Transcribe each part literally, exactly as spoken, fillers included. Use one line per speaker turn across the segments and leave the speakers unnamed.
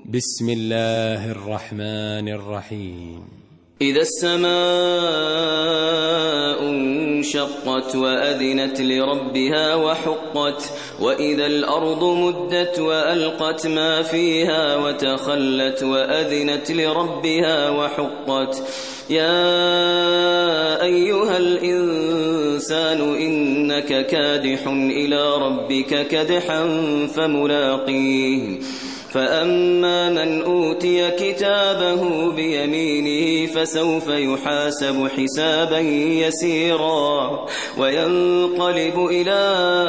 بسم الله الرحمن الرحيم.
إذا السماء انشقت وأذنت لربها وحقت وإذا الأرض مدت وألقت ما فيها وتخلت وأذنت لربها وحقت يا أيها الإنسان إنك كادح إلى ربك كدحا فملاقيه فأما من أوتي كتابه بيمينه فسوف يحاسب حسابا يسيرا وينقلب إلى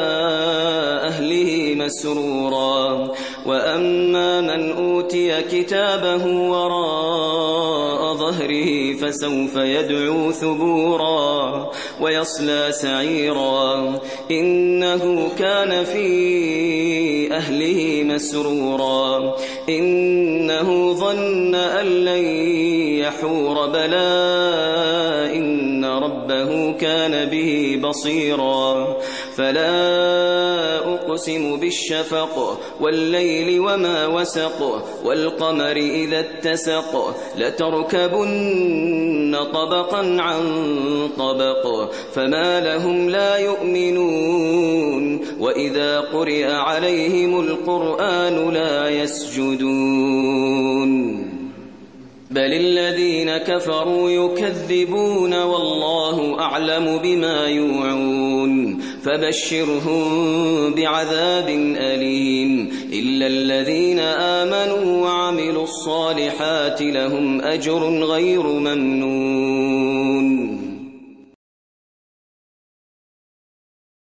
أهله مسرورا وأما من أوتي كتابه وراء ظهره فسوف يدعو ثبورا ويصلى سعيرا إنه كان في أهله مسرورا إنه ظن أن لن يحور بلى إن ربه كان به بصيرا فلا أقسم بالشفق والليل وما وسق والقمر إذا اتسق لتركبن طبقا عن طبق فما لهم لا يؤمنون وإذا قرئ عليهم القرآن لا يسجدون بل الذين كفروا يكذبون والله أعلم بما يوعون فبشرهم بعذاب أليم إلا الذين آمنوا وعملوا الصالحات لهم أجر غير ممنون.